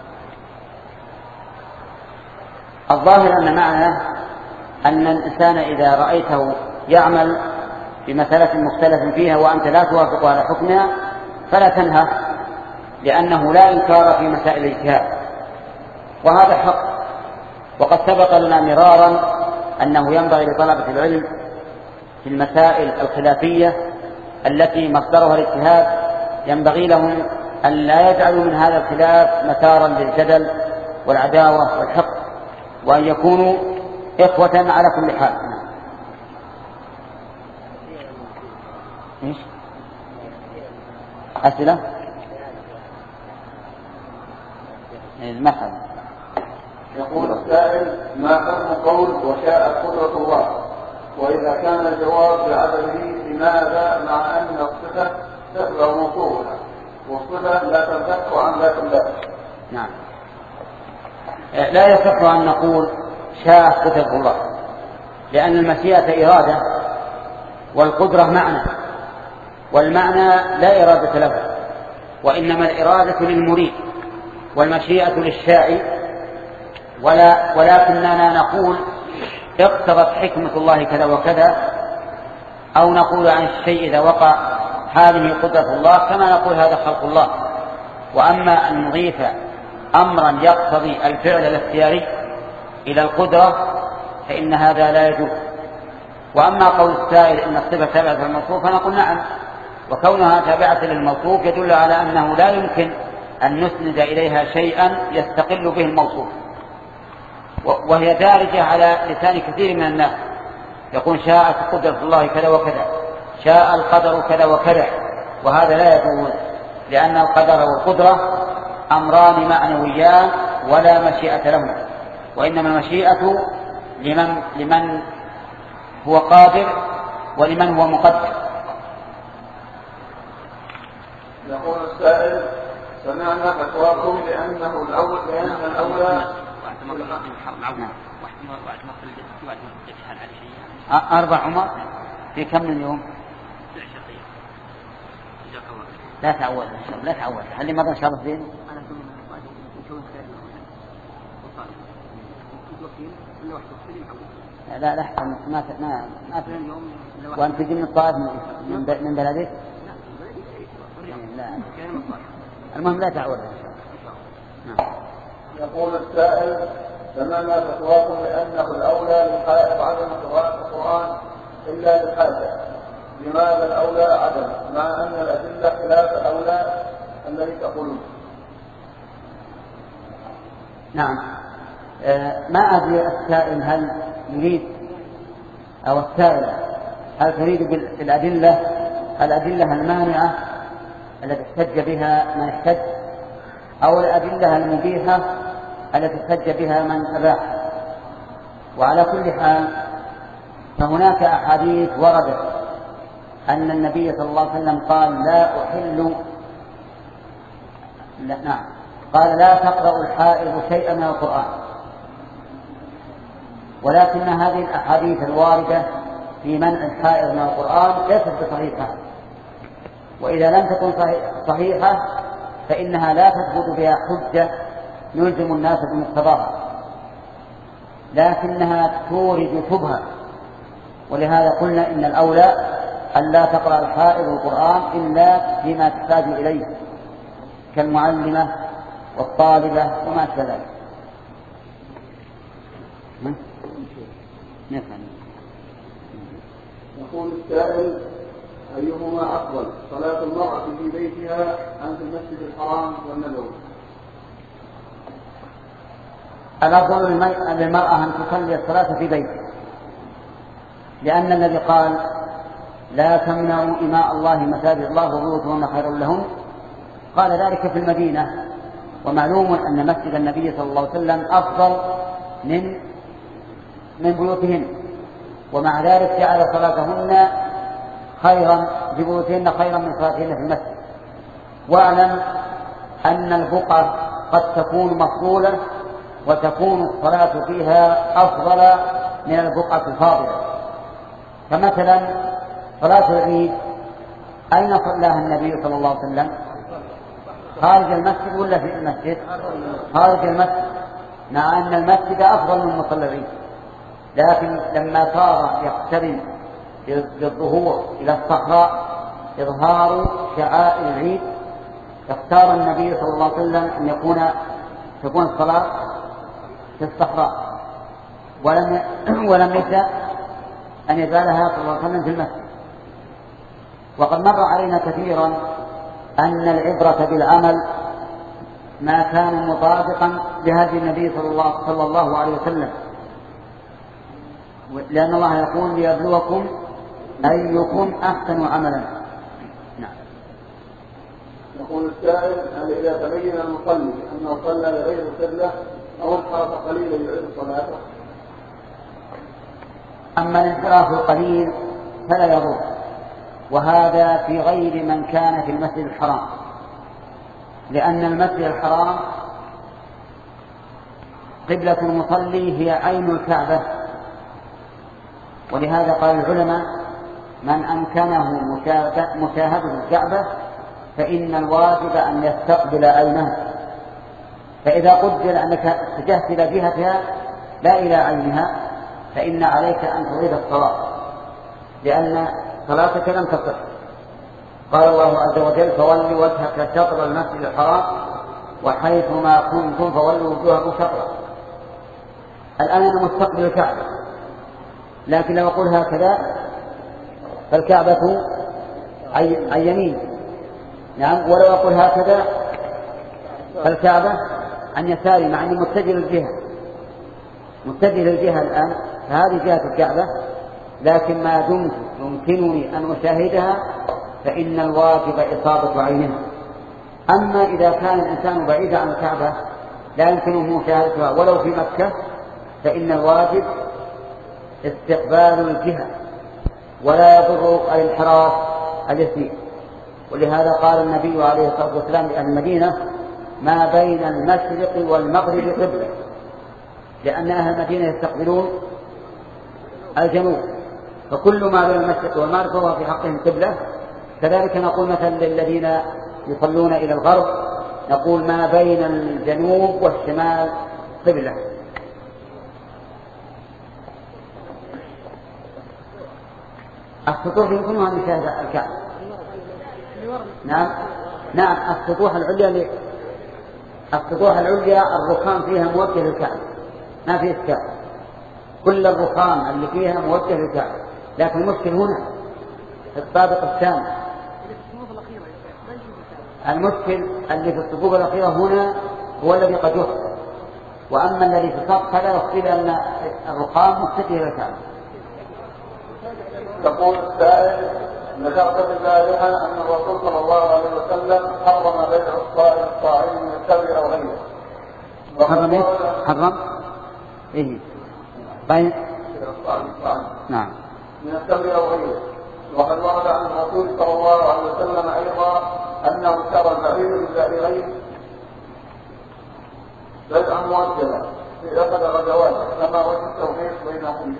الظاهر أن معنى أن الإنسان إذا رأيته يعمل بمسألة مختلف فيها وأنت لا توافق على حكمها فلا تنهى، لأنه لا إنكار في مسائل الاجتهاد، وهذا حق. وقد سبق لنا مرارا أنه ينبغي لطلبة العلم في المسائل الخلافية التي مصدرها الاجتهاد ينبغي لهم أن لا يجعلوا من هذا الخلاف مسارا للجدل والعداوة والحقد، وأن يكونوا إخوة على كل حال. إيش؟ أسئلة؟ المحل. يقول السائل: ما حكم قول وشاءت قدرة الله؟ وإذا كان الجواب بعدمه لماذا مع أن الصفة تتبع موصوفها والصفة لا تنفك عن ذات الله؟ نعم، لا يصح أن نقول شاء قدرة الله، لأن المشيئة إرادة والقدرة معنى، والمعنى لا إرادة له، وإنما الإرادة للمريد والمشيئة للشاعي. ولا ولكننا نقول اقتضت حكمة الله كذا وكذا، أو نقول عن الشيء إذا وقع هذه قدرة الله، كما نقول هذا خلق الله. وأما أن نضيف أمرا يقتضي الفعل الاختياري إلى القدرة فإن هذا لا يجوز. وأما قول السائل إن الصفة تابعة للموصوف فنقول نعم، وكونها تابعة للموصوف يدل على أنه لا يمكن أن نسند إليها شيئا يستقل به الموصوف، وهي دارجة على لسان كثير من الناس، يقول شاءت قدرة الله كذا وكذا، شاء القدر كذا وكذا، وهذا لا يجوز، لأن القدر والقدرة أمران معنويان ولا مشيئة لهما، وإنما المشيئة لمن, لمن هو قادر ولمن هو مقدر. يقول السائل: سمعنا فتواكم لأنه الأول لأن الأولى أربع عمر في كم من يوم؟ لا تعود لا تعود هل لي مرة إن شاء الله زين؟ لا لا ما ما ما وأنت تجي من الطائف من من بلدك؟ لا المهم لا تعود إن شاء الله. يقول السائل: سمعنا فتواكم لأنه الأولى للحائط عدم قراءة القرآن إلا للحاجة، لماذا الأولى عدم مع أن الأدلة خلاف الأولى الذي تقولون؟ نعم، آه ما أدري السائل هل يريد أو السائل هل تريد بالأدلة الأدلة المانعة التي احتج بها من احتج، أو الأدلة المبيحة التي احتج بها من أباح. وعلى كل حال فهناك أحاديث وردت أن النبي صلى الله عليه وسلم قال لا أحل لا نعم قال لا تقرأ الحائض شيئا من القرآن، ولكن هذه الأحاديث الواردة في منع الحائض من القرآن ليست بصحيحة، وإذا لم تكن صحيحة فإنها لا تثبت بها حجة يلزم الناس بمقتضاها، لكنها تورد شبهة. ولهذا قلنا إن الأولى أن لا تقرأ الحائض القرآن إلا فيما تحتاج إليه كالمعلمة والطالبة وما أشبه ذلك. نفهم. يقول السائل: أيهما أفضل، صلاة المرأة في بيتها أم في المسجد الحرام والنبوي؟ الأفضل للمرأة أن تصلي الصلاة في بيتها، لأن الذي قال لا تمنعوا إماء الله مساجد الله وبيوتهن خير لهم قال ذلك في المدينة، ومعلوم أن مسجد النبي صلى الله عليه وسلم أفضل من من بيوتهن، ومع ذلك جعل صلاتهن خيرا ببيوتهن خيرا من صلاتهن في المسجد. واعلم أن البقعة قد تكون مفضولة وتكون الصلاة فيها أفضل من البقعة الفاضلة. فمثلا صلاة العيد أين صلاها النبي صلى الله عليه وسلم؟ خارج المسجد ولا في المسجد؟ خارج المسجد، مع أن المسجد أفضل من مصلى العيد، لكن لما صار يقترن بالظهور إلى الصحراء إظهار شعائر العيد اختار النبي صلى الله عليه وسلم أن يكون تكون الصلاة في الصحراء، ولم ولم يشأ أن يجعلها صلى الله عليه وسلم في المسجد. وقد مر علينا كثيرا أن العبرة بالعمل ما كان مطابقا لهدي النبي صلى الله, صلى الله عليه وسلم، لأن الله يقول ليبلوكم أيكم أحسن عملا. نعم. يقول السائل: هل إذا تبين المصلي أنه صلى لغير القبلة أو انحرف قليلا يعيد صلاته؟ أما الانحراف القليل فلا يضر، وهذا في غير من كان في المسجد الحرام، لأن المسجد الحرام قبلة المصلي هي عين الكعبة، ولهذا قال العلماء: من أمكنه مشاهدة الكعبة فإن الواجب أن يستقبل عينها، فإذا قدر أنك اتجهت إلى جهتها لا إلى عينها فإن عليك أن تعيد الصلاة، لأن صلاتك لم تصح. قال الله عز وجل: فولوا وجهك شطر المسجد الحرام وحيث ما كنتم فولوا وجوهكم شطره. الآن أنا مستقبل الكعبة، لكن لو أقول هكذا فالكعبة عن يمين، نعم، ولو أقول هكذا فالكعبة عن يساري، مع أني متجه للجهة متجه للجهة الآن، فهذه جهة الكعبة، لكن ما دمت يمكنني أن أشاهدها فإن الواجب إصابة عينها. أما إذا كان الإنسان بعيدا عن الكعبة لا يمكنه مشاهدتها ولو في مكة فإن الواجب استقبال الجهة، ولا يضر الانحراف اليسير. ولهذا قال النبي عليه الصلاة والسلام لأهل المدينة: ما بين المشرق والمغرب قبلة، لأن أهل المدينة يستقبلون الجنوب، فكل ما بين المشرق والمغرب فهو في حقهم قبلة. كذلك نقول مثلا للذين يصلون إلى الغرب نقول ما بين الجنوب والشمال قبلة. السطوح يمكنها أن يشاهد الكعبة. نعم نعم السطوح العليا السطوح العليا الرخام فيها موجه للكعبة، ما فيه إشكال، كل الرخام اللي فيها موجه للكعبة، لكن المشكل هنا في الطابق الثاني. المشكل اللي في الصفوف الأخيرة هنا هو الذي قد يخطئ، وأما الذي في السطح فلا يخطئ أن الرخام متجه للكعبة. يقول السائل: ذكرت بالبارحة أن الرسول صلى الله عليه وسلم حرم بيع الصائم الصاعين من التمر أو غيره. حرم إيه؟ حرم إيه؟ بيع نعم من التمر أو غيره. وقد ورد عن الرسول صلى الله عليه وسلم أيضا أنه اشترى البعير من بائعين بيعا مؤجلا في أحد الغزوات، كما وجه التوفيق بينهم.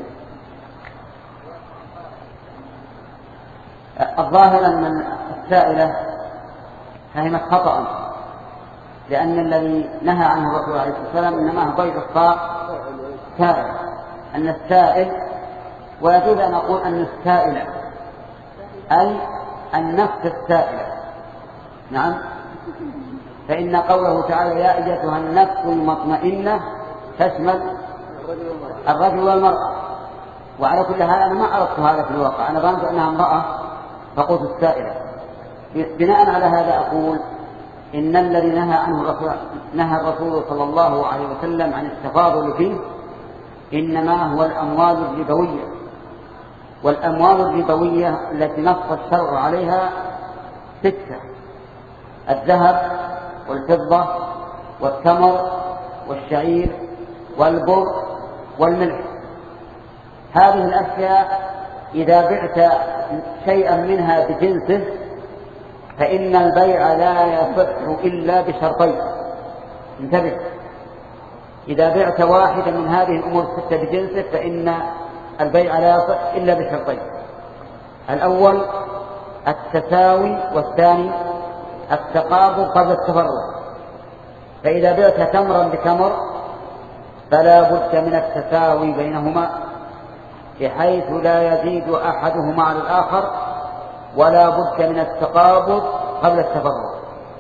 الظاهر أن السائلة فهمت خطأ، لأن الذي نهى عنه الرسول عليه الصلاة والسلام إنما هو بيع الصاع سائل، أن السائل، ويجوز أن أقول أن السائلة أي النفس السائلة. نعم، فإن قوله تعالى: يا أيتها النفس المطمئنة تشمل الرجل والمرأة، وعلى كل حال أنا ما عرفت هذا في الواقع، أنا ظننت أنها امرأة فقلت السائلة. بناء على هذا أقول إن الذي نهى عنه الرسول نهى الرسول صلى الله عليه وسلم عن التفاضل فيه إنما هو الأموال الربوية، والأموال الربوية التي نص الشرع عليها ستة: الذهب والفضة والتمر والشعير والبر والملح. هذه الأشياء إذا بعت شيئا منها بجنسه فإن البيع لا يصح إلا بشرطين. انتبه، إذا بعت واحدا من هذه الأمور الستة بجنسه فإن البيع لا يصح إلا بشرطين: الأول التساوي، والثاني التقابل قبل التفرق. فإذا بعت تمرا بتمر فلا بد من التساوي بينهما بحيث لا يزيد أحدهما على الآخر، ولا بد من التقابض قبل التفرق.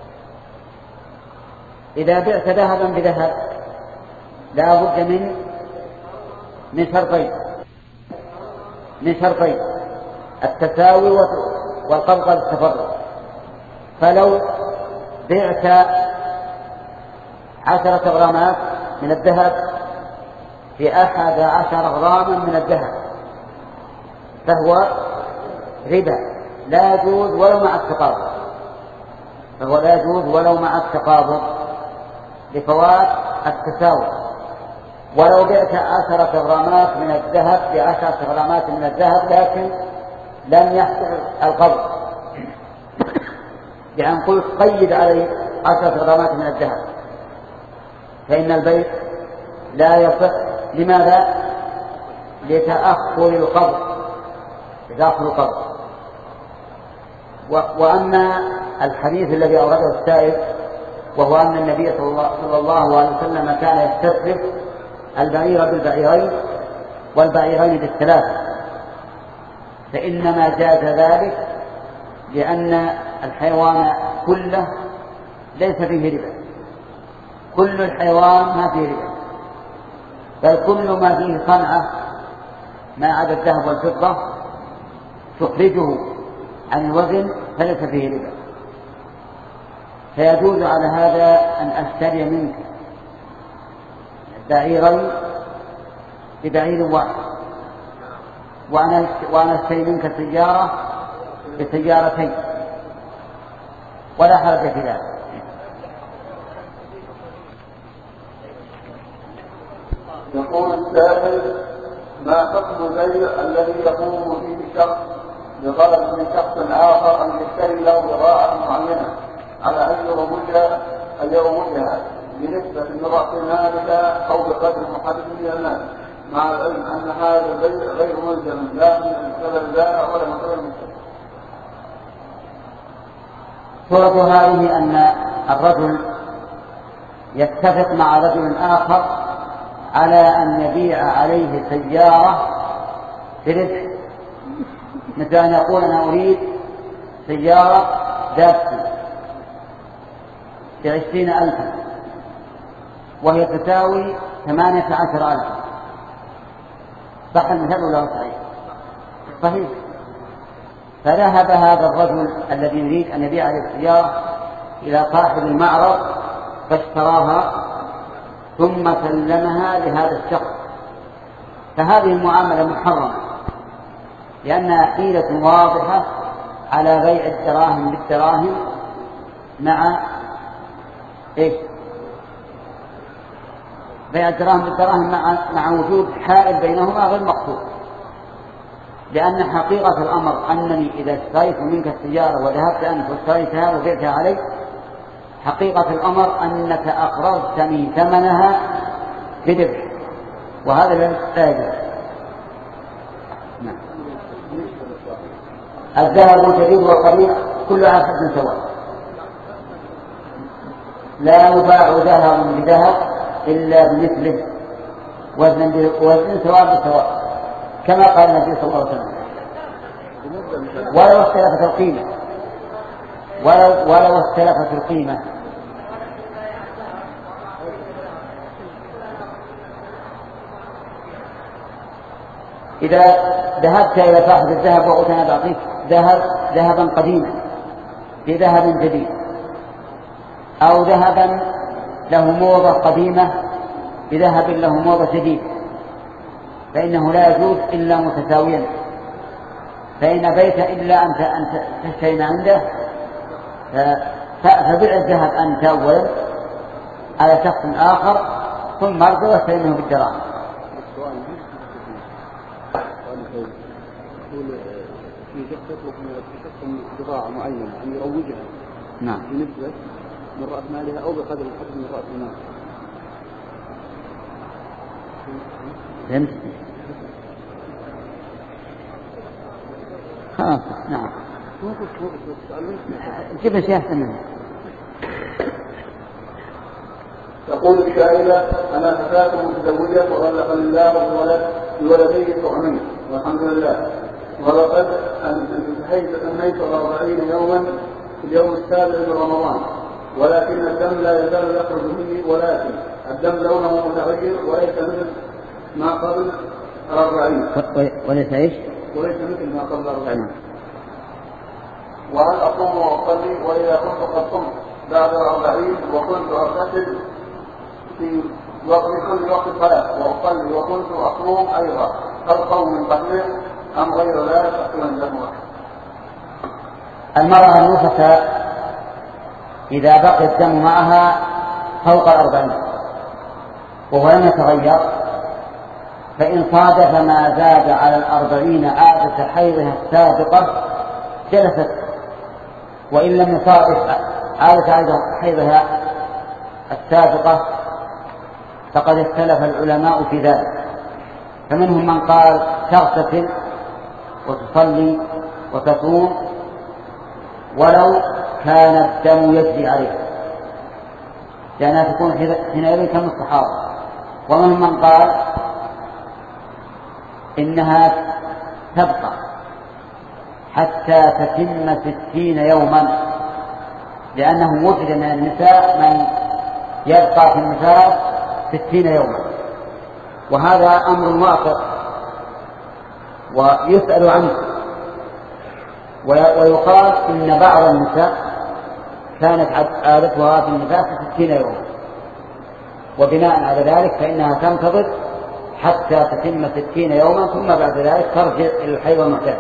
إذا بعت ذهبا بذهب لا بد من من شرطين من شرطين التساوي والقبض قبل التفرق. فلو بعت عشرة غرامات من الذهب بأحد عشر غراما من الذهب فهو ربا لا يجوز ولو مع التقابض فهو لا يجوز ولو مع التقابض لفوات التساوي. ولو بعت عشرة غرامات من الذهب بعشرة غرامات من الذهب لكن لم يحصل القبض، يعني قلت قيد عليه عشرة غرامات من الذهب فإن البيع لا يصح. لماذا؟ لتأخر القبض لتأخر القبض. وأما الحديث الذي أورده السائل وهو أن النبي صلى الله عليه وسلم كان يستسلف البعير بالبعيرين والبعيرين بالثلاثة، فإنما جاز ذلك لأن الحيوان كله ليس فيه ربا، كل الحيوان ما فيه ربا، بل كل ما فيه صنعة ما عدا الذهب والفضة تخرجه عن الوزن فليس فيه ربا. فيجوز على هذا أن أشتري منك بعيرين ببعير واحد، وأنا وأنا أشتري منك سيارة بسيارتين ولا حرج في ذلك. يقول السائل: ما حكم البيع الذي يقوم فيه شخص بطلب من شخص آخر أن يشتري له بضاعة معينة على أن يرمجها أن يرمجها بنسبة من رأس مالها أو بقدر محدد من المال، مع العلم أن هذا البيع غير ملزم لا من مثل البائع ولا مثل المشتري؟ صورة هذه أن الرجل يتفق مع رجل آخر على أن يبيع عليه سيارة بربح، مثل أن يقول أنا أريد سيارة دابسي بعشرين ألفا وهي تساوي ثمانية عشر ألفا. صح المثال ولا صحيح؟ صحيح. فذهب هذا الرجل الذي يريد أن يبيع عليه السيارة إلى صاحب المعرض فاشتراها ثم سلمها لهذا الشخص، فهذه المعاملة محرمة لأنها حيلة واضحة على بيع الدراهم بالدراهم مع إيش؟ بيع الدراهم بالدراهم مع مع وجود حائل بينهما غير مقصود. لأن حقيقة الأمر أنني إذا اشتريت منك السيارة وذهبت أنت واشتريتها وبعتها عليك، حقيقة الأمر أنك أقرضتني ثمنها بربح، وهذا لا يجوز. الذهب الجديد والقديم كل على حد سواء، لا يباع ذهب بذهب إلا بمثله وزن وزن سواء بسواء كما قال النبي صلى الله عليه وسلم، ولو اختلفت القيمة ولو ولو اختلفت القيمة. إذا ذهبت إلى صاحب الذهب وقلت أنا بعطيك ذهب ذهبا قديما بذهب جديد، أو ذهبا له موضة قديمة بذهب له موضة جديد، فإنه لا يجوز إلا متساويا. فإن بيت إلا أنت أن تشتري عنده فبيع الذهب أنت أولا على شخص آخر ثم ارجع واستلمه بالدراهم. في شخص يطلب في شخص بضاعة معينة أن يروجها نعم بنسبة من رأس مالها أو بقدر الحكم من رأس المال. فهمت؟ خلاص نعم جيب سياسة منه. تقول الشاعرة: أنا فتاة متزوجة وغلق الله الولد بولدي طعمين والحمد لله، ولقد انتهيت أنهيت أربعين يوما في اليوم السابع من رمضان، ولكن الدم لا يزال يخرج مني، ولكن الدم لونه متغير وليس مثل ما قبل أربعين. وليس إيش؟ وليس مثل ما قبل أربعين. وهل أصوم وأصلي؟ وإذا كنت قد صمت بعد أربعين وكنت أغتسل في وقت كل وقت صلاة وأصلي وكنت أصوم أيضا، هل صوم من قبله أم غير ذلك؟ أصلا الدم. المرأة النفساء إذا بقي الدم معها فوق الأربعين وهو لم يتغير، فإن صادف ما زاد على الأربعين عادة حيضها السابقة جلست، وإن لم يصادف عادة حيضها السابقة فقد اختلف العلماء في ذلك. فمنهم من قال تغتسل وتصلي وتصوم ولو كان الدم يجري عليها، لأنها تكون حينئذ كالمستحاضة. ومنهم من قال إنها تبقى حتى تتم ستين يوما، لأنه وجد من النساء من يبقى في النفاس ستين يوما، وهذا أمر واقع ويسأل عنه. ويقال إن بعض النساء كانت عادتها في النفاس ستين يوما، وبناء على ذلك فإنها تنتظر حتى تتم ستين يوما ثم بعد ذلك ترجع إلى الحيض المعتاد.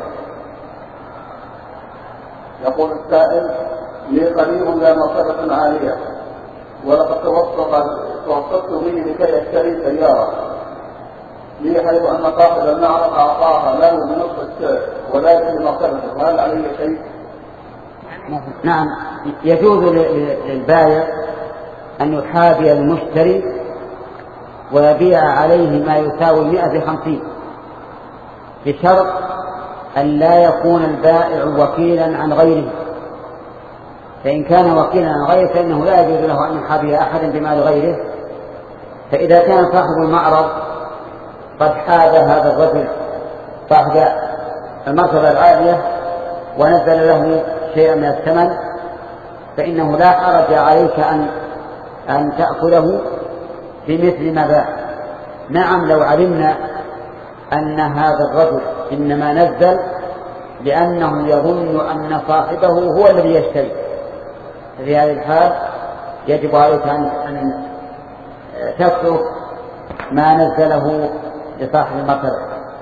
يقول السائل: لي قريب لا مرتبة عالية ولقد توسطت به لكي أشتري سيارة لي، حيث أن صاحب المعرض أعطاها له بنصف السعر ولكن بمرتبته، وهل عليه شيء؟ نعم، يجوز للبائع أن يحابي المشتري ويبيع عليه ما يساوي مئة بخمسين، بشرط أن لا يكون البائع وكيلا عن غيره. فإن كان وكيلا عن غيره فإنه لا يجوز له أن يحابي أحدا بمال غيره. فإذا كان صاحب المعرض قد حاب هذا الرجل صاحب المرتبة العالية ونزل له شيئا من الثمن، فإنه لا حرج عليك أن أن تأخذه بمثل ما باع. نعم، لو علمنا أن هذا الرجل إنما نزل لأنه يظن أن صاحبه هو الذي يشتري، في هذه الحال يجب عليك أن تترك ما نزله لصاحب المرتبة.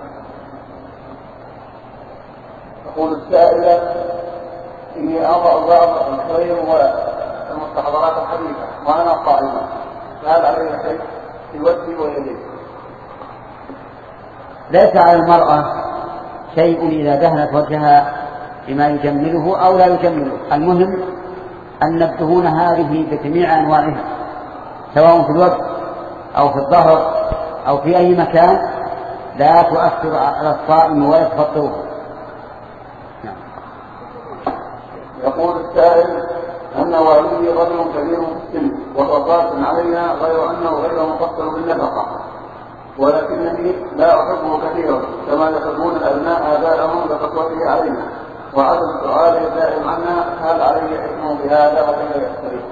تقول السائلة: إني أضع بعض الخير والمستحضرات الحديثة وأنا قائمة، فهل علي شيء في وجهي ويدي؟ ليس على المرأة شيء إذا دهنت وجهها بما يجمله أو لا يجمله. المهم أن الدهون هذه بجميع أنواعها سواء في الوجه أو في الظهر أو في أي مكان لا تؤثر على الصائم ولا تفطره. يقول السائل: أن والدي رجل كبير في السن وضغط علينا غير أنه غير مفصل بالنفقة، ولكنني لا أحبه كثيرا كما يحبون الأبناء آباءهم لقسوته علينا وعدم سؤاله دائم عنا، هل عليه حكم بهذا وكيف يستريح؟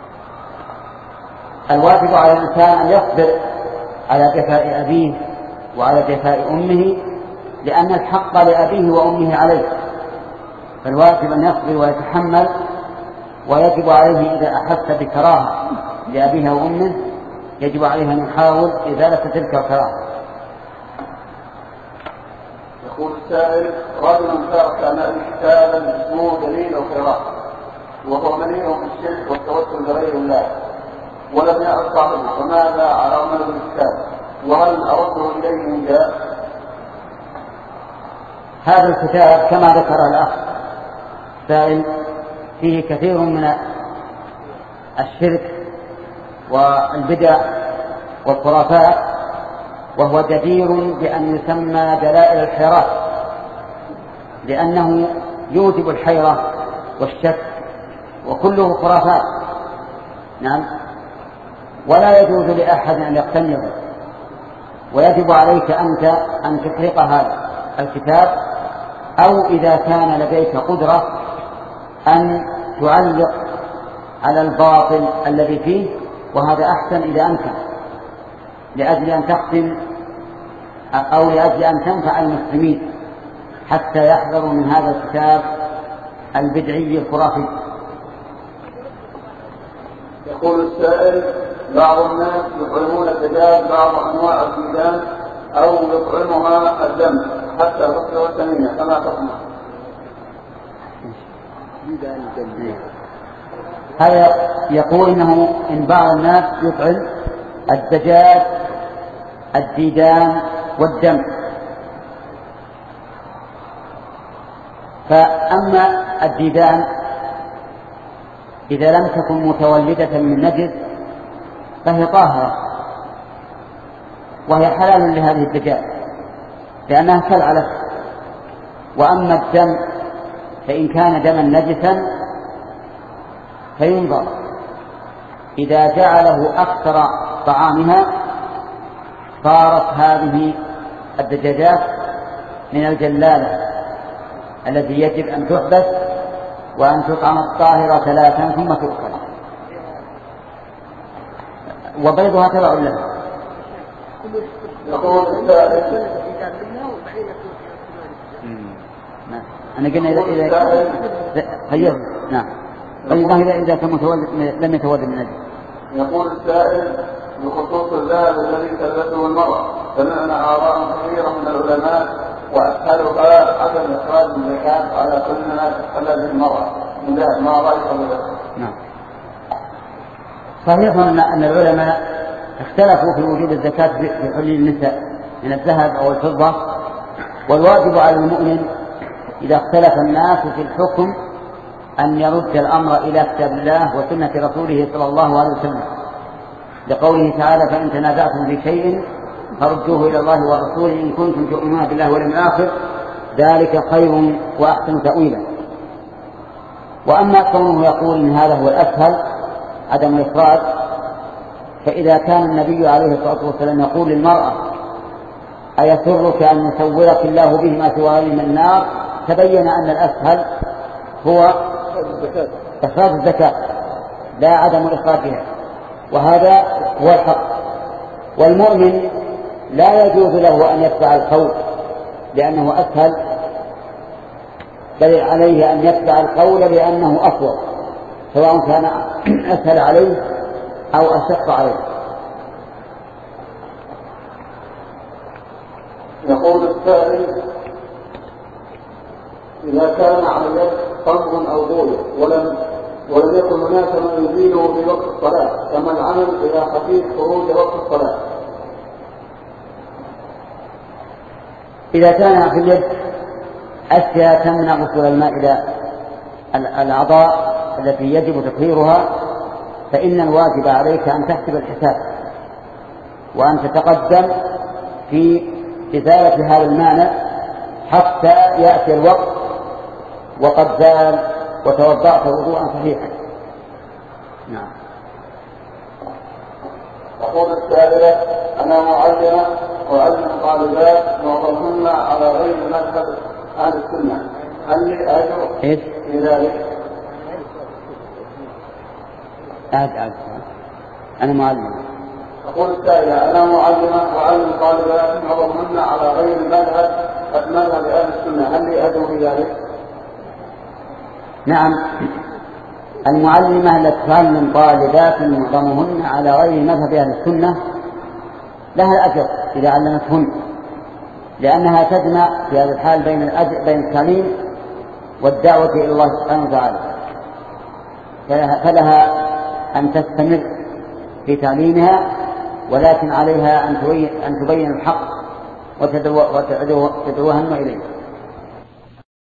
الواجب على الإنسان أن يصبر على جفاء أبيه وعلى جفاء أمه لأن الحق لأبيه وأمه عليه، فالواجب أن يصبر ويتحمل، ويجب عليه إذا أحس بكراهة لأبيه وأمه يجب عليه أن يحاول إزالة تلك الكراهة. يقول السائل: رجل ترك معي كتابا اسمه دليل القراءة وهو مليء بالشرك والتوسل بغير الله ولم يعد صاحبه، فماذا على عمل بالكتاب؟ وهل أرده إليه من جاء؟ هذا الكتاب كما ذكر الأخ السائل فيه كثير من الشرك والبدع والخرافات، وهو جدير بأن يسمى دلائل الحيرات، لأنه يوجب الحيرة والشك وكله خرافات. نعم. ولا يجوز لأحد أن يقتنعه، ويجب عليك أنت أن تحرق هذا الكتاب، أو إذا كان لديك قدرة أن تعلق على الباطل الذي فيه، وهذا أحسن إذا أمكن، لأجل أن تختم أو لأجل أن تنفع المسلمين حتى يحذروا من هذا الكتاب البدعي الخرافي. يقول السائل: بعض الناس يطعمون الدجاج بعض أنواع الديدان أو يطعمها الدم حتى تصل وثنية، كما تصنع؟ هذا يقول إنه إن بعض الناس يطعم الدجاج الديدان والدم، فأما الديدان إذا لم تكن متولدة من نجس فهي طاهرة وهي حلال لهذه الدجاج لأنها كالعلف. وأما الدم فإن كان دما نجسا فينظر، إذا جعله أكثر طعامها صارت هذه الدجاجات من الجلالة التي يجب أن تحبس وأن تطعم الطاهرة ثلاثا ثم تؤكل، وبيضها تبع لها. أنا قلنا إذا إذا خير نعم بيضها إذا إذا كان متولد لم يتولد من أجل. يقول السائل: بخصوص الذهب الذي تلبسه المرأة، سمعنا آراء كثيرة من العلماء وأسهلها عدم إخراج الزكاة على كل ما تحلل المرأة من ذهب، ما رأيك بذلك؟ نعم. صحيح أن العلماء اختلفوا في وجوب الزكاة في حلي النساء من الذهب أو الفضة، والواجب على المؤمن إذا اختلف الناس في الحكم أن يرد الأمر إلى كتاب الله وسنة رسوله صلى الله عليه وسلم، لقوله تعالى: فإن تنازعتم في شيء فردوه إلى الله والرسول إن كنتم تؤمنون بالله واليوم الآخر ذلك خير وأحسن تأويلا. وأما كونه يقول إن هذا هو الأسهل عدم الإخراج، فإذا كان النبي عليه الصلاة والسلام يقول للمرأة: أيسرك أن يسورك الله به ما سواه من النار، تبين أن الأسهل هو إخراج الزكاة لا عدم إخراجها، وهذا هو الحق. والمؤمن لا يجوز له أن يتبع القول لأنه أسهل، بل عليه أن يتبع القول لأنه أفضل، سواء كان أسهل عليه أو أشق عليه. يقول السائل: إذا كان على اليد صمغ أو بول ولم ولم يكن هناك من يزيله في وقت الصلاة، كما العمل إذا خفيف خروج وقت الصلاة؟ إذا كان في اليد أشياء تمنع وصول الماء إلى الأعضاء التي يجب تطهيرها، فإن الواجب عليك أن تحسب الحساب وأن تتقدم في إزالة هذا المانع حتى يأتي الوقت وقد زال وتوضأت وضوءا صحيحا. نعم. تقول السائلة: أنا معلمة وأعلم طالبات معظمهن على غير مذهب أهل السنة، هل لي أجر في ذلك؟ أعد أعد أنا معلمة. تقول السائلة: أنا معلمة وأعلم طالبات معظمهن على غير مذهب قد مر بأهل السنة هل يأذن في ذلك؟ نعم، المعلمة التي تعلم طالبات معظمهن على غير مذهب أهل السنة لها الأجر إذا علمتهن، لأنها تجمع في هذا الحال بين الأجر بين التعليم والدعوة إلى الله سبحانه وتعالى، فلها أن تستمر في تعليمها، ولكن عليها أن تبين, أن تبين الحق وتدعوهن إليه.